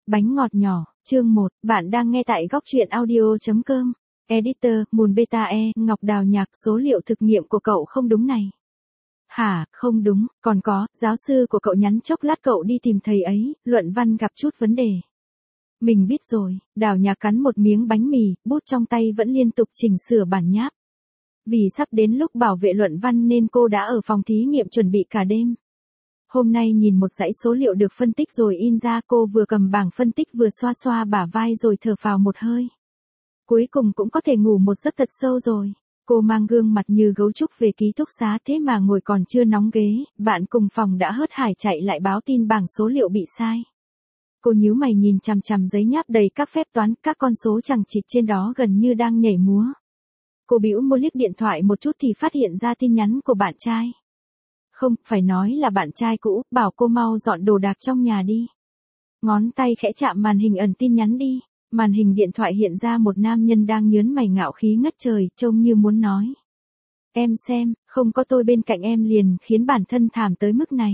Bánh ngọt nhỏ, chương 1, bạn đang nghe tại góc truyện audio.com. Editor, Mùn Beta E, Ngọc Đào Nhạc, số liệu thực nghiệm của cậu không đúng này. Hả, không đúng, còn có, giáo sư của cậu nhắn chốc lát cậu đi tìm thầy ấy, luận văn gặp chút vấn đề. Mình biết rồi, Đào Nhạc cắn một miếng bánh mì, bút trong tay vẫn liên tục chỉnh sửa bản nháp. Vì sắp đến lúc bảo vệ luận văn nên cô đã ở phòng thí nghiệm chuẩn bị cả đêm. Hôm nay nhìn một dãy số liệu được phân tích rồi in ra, cô vừa cầm bảng phân tích vừa xoa xoa bả vai rồi thở phào một hơi. Cuối cùng cũng có thể ngủ một giấc thật sâu rồi. Cô mang gương mặt như gấu trúc về ký túc xá thế mà ngồi còn chưa nóng ghế, bạn cùng phòng đã hớt hải chạy lại báo tin bảng số liệu bị sai. Cô nhíu mày nhìn chằm chằm giấy nháp đầy các phép toán, các con số chằng chịt trên đó gần như đang nhảy múa. Cô bĩu môi liếc điện thoại một chút thì phát hiện ra tin nhắn của bạn trai. Không, phải nói là bạn trai cũ, bảo cô mau dọn đồ đạc trong nhà đi. Ngón tay khẽ chạm màn hình ẩn tin nhắn đi. Màn hình điện thoại hiện ra một nam nhân đang nhớn mày ngạo khí ngất trời, trông như muốn nói. Em xem, không có tôi bên cạnh em liền khiến bản thân thảm tới mức này.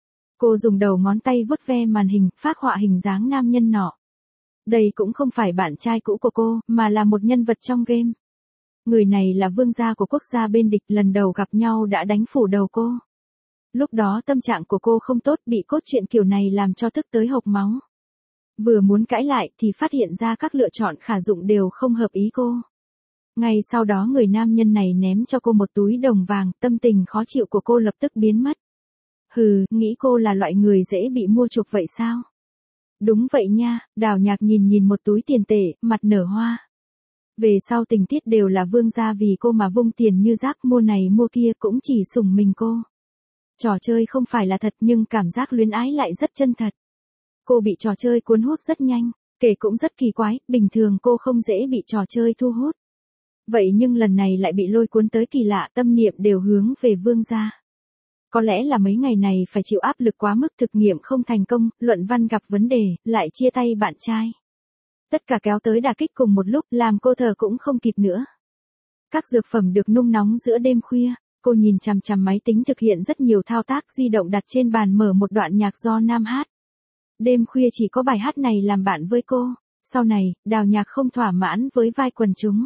Cô dùng đầu ngón tay vuốt ve màn hình, phác họa hình dáng nam nhân nọ. Đây cũng không phải bạn trai cũ của cô, mà là một nhân vật trong game. Người này là vương gia của quốc gia bên địch, lần đầu gặp nhau đã đánh phủ đầu cô. Lúc đó tâm trạng của cô không tốt, bị cốt truyện kiểu này làm cho tức tới hộc máu. Vừa muốn cãi lại thì phát hiện ra các lựa chọn khả dụng đều không hợp ý cô. Ngay sau đó người nam nhân này ném cho cô một túi đồng vàng, tâm tình khó chịu của cô lập tức biến mất. Hừ, nghĩ cô là loại người dễ bị mua chuộc vậy sao? Đúng vậy nha, Đào Nhạc nhìn một túi tiền tệ, mặt nở hoa. Về sau tình tiết đều là vương gia vì cô mà vung tiền như rác, mua này mua kia cũng chỉ sủng mình cô. Trò chơi không phải là thật nhưng cảm giác luyến ái lại rất chân thật. Cô bị trò chơi cuốn hút rất nhanh, kể cũng rất kỳ quái, bình thường cô không dễ bị trò chơi thu hút. Vậy nhưng lần này lại bị lôi cuốn tới kỳ lạ, tâm niệm đều hướng về vương gia. Có lẽ là mấy ngày này phải chịu áp lực quá mức, thực nghiệm không thành công, luận văn gặp vấn đề, lại chia tay bạn trai. Tất cả kéo tới đả kích cùng một lúc, làm cô thở cũng không kịp nữa. Các dược phẩm được nung nóng giữa đêm khuya. Cô nhìn chằm chằm máy tính thực hiện rất nhiều thao tác, di động đặt trên bàn mở một đoạn nhạc do nam hát. Đêm khuya chỉ có bài hát này làm bạn với cô. Sau này, Đào Nhạc không thỏa mãn với vai quần chúng.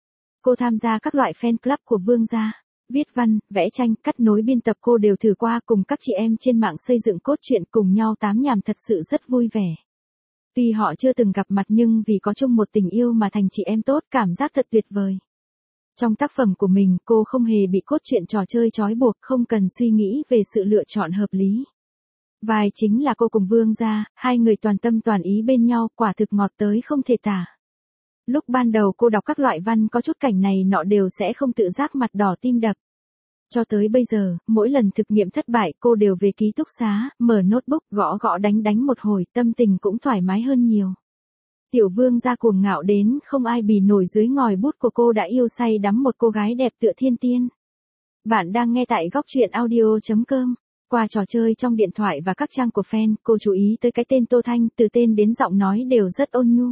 Cô tham gia các loại fan club của vương gia. Viết văn, vẽ tranh, cắt nối biên tập cô đều thử qua, cùng các chị em trên mạng xây dựng cốt truyện cùng nhau tám nhảm thật sự rất vui vẻ. Tuy họ chưa từng gặp mặt nhưng vì có chung một tình yêu mà thành chị em tốt, cảm giác thật tuyệt vời. Trong tác phẩm của mình, cô không hề bị cốt truyện trò chơi trói buộc, không cần suy nghĩ về sự lựa chọn hợp lý. Vai chính là cô cùng vương gia, hai người toàn tâm toàn ý bên nhau, quả thực ngọt tới không thể tả. Lúc ban đầu cô đọc các loại văn có chút cảnh này nọ đều sẽ không tự giác mặt đỏ tim đập. Cho tới bây giờ, mỗi lần thực nghiệm thất bại cô đều về ký túc xá, mở notebook gõ gõ đánh một hồi, tâm tình cũng thoải mái hơn nhiều. Tiểu vương gia cuồng ngạo đến không ai bì nổi dưới ngòi bút của cô đã yêu say đắm một cô gái đẹp tựa thiên tiên. Bạn đang nghe tại góc truyện audio.com. Qua trò chơi trong điện thoại và các trang của fan, cô chú ý tới cái tên Tô Thanh, từ tên đến giọng nói đều rất ôn nhu.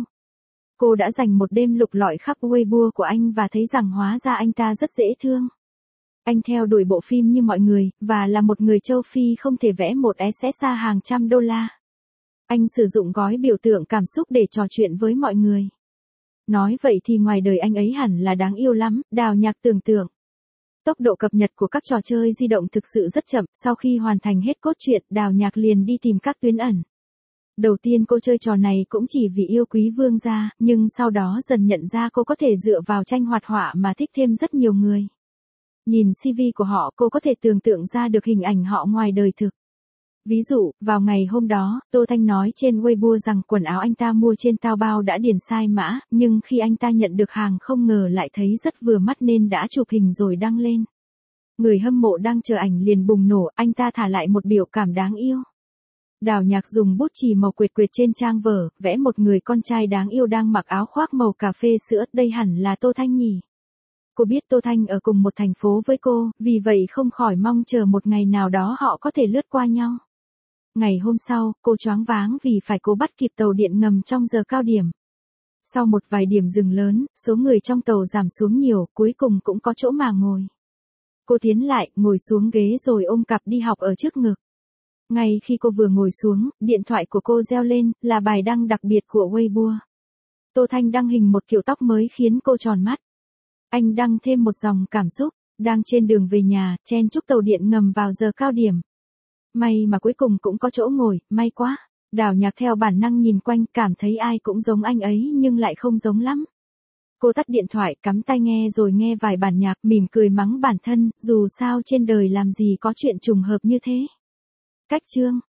Cô đã dành một đêm lục lọi khắp Weibo của anh và thấy rằng hóa ra anh ta rất dễ thương. Anh theo đuổi bộ phim như mọi người, và là một người châu Phi không thể vẽ một SSA hàng trăm đô la. Anh sử dụng gói biểu tượng cảm xúc để trò chuyện với mọi người. Nói vậy thì ngoài đời anh ấy hẳn là đáng yêu lắm, Đào Nhạc tưởng tượng. Tốc độ cập nhật của các trò chơi di động thực sự rất chậm, sau khi hoàn thành hết cốt truyện, Đào Nhạc liền đi tìm các tuyến ẩn. Đầu tiên cô chơi trò này cũng chỉ vì yêu quý vương gia, nhưng sau đó dần nhận ra cô có thể dựa vào tranh hoạt họa mà thích thêm rất nhiều người. Nhìn CV của họ cô có thể tưởng tượng ra được hình ảnh họ ngoài đời thực. Ví dụ, vào ngày hôm đó, Tô Thanh nói trên Weibo rằng quần áo anh ta mua trên Taobao đã điền sai mã, nhưng khi anh ta nhận được hàng không ngờ lại thấy rất vừa mắt nên đã chụp hình rồi đăng lên. Người hâm mộ đang chờ ảnh liền bùng nổ, anh ta thả lại một biểu cảm đáng yêu. Đào Nhạc dùng bút chì màu quệt quệt trên trang vở, vẽ một người con trai đáng yêu đang mặc áo khoác màu cà phê sữa, đây hẳn là Tô Thanh nhỉ. Cô biết Tô Thanh ở cùng một thành phố với cô, vì vậy không khỏi mong chờ một ngày nào đó họ có thể lướt qua nhau. Ngày hôm sau, cô choáng váng vì phải cố bắt kịp tàu điện ngầm trong giờ cao điểm. Sau một vài điểm dừng lớn, số người trong tàu giảm xuống nhiều, cuối cùng cũng có chỗ mà ngồi. Cô tiến lại, ngồi xuống ghế rồi ôm cặp đi học ở trước ngực. Ngay khi cô vừa ngồi xuống, điện thoại của cô reo lên, là bài đăng đặc biệt của Weibo. Tô Thanh đăng hình một kiểu tóc mới khiến cô tròn mắt. Anh đăng thêm một dòng cảm xúc, đang trên đường về nhà, chen chúc tàu điện ngầm vào giờ cao điểm. May mà cuối cùng cũng có chỗ ngồi, may quá. Đào Nhạc theo bản năng nhìn quanh, cảm thấy ai cũng giống anh ấy nhưng lại không giống lắm. Cô tắt điện thoại, cắm tai nghe rồi nghe vài bản nhạc, mỉm cười mắng bản thân, dù sao trên đời làm gì có chuyện trùng hợp như thế. Cách chương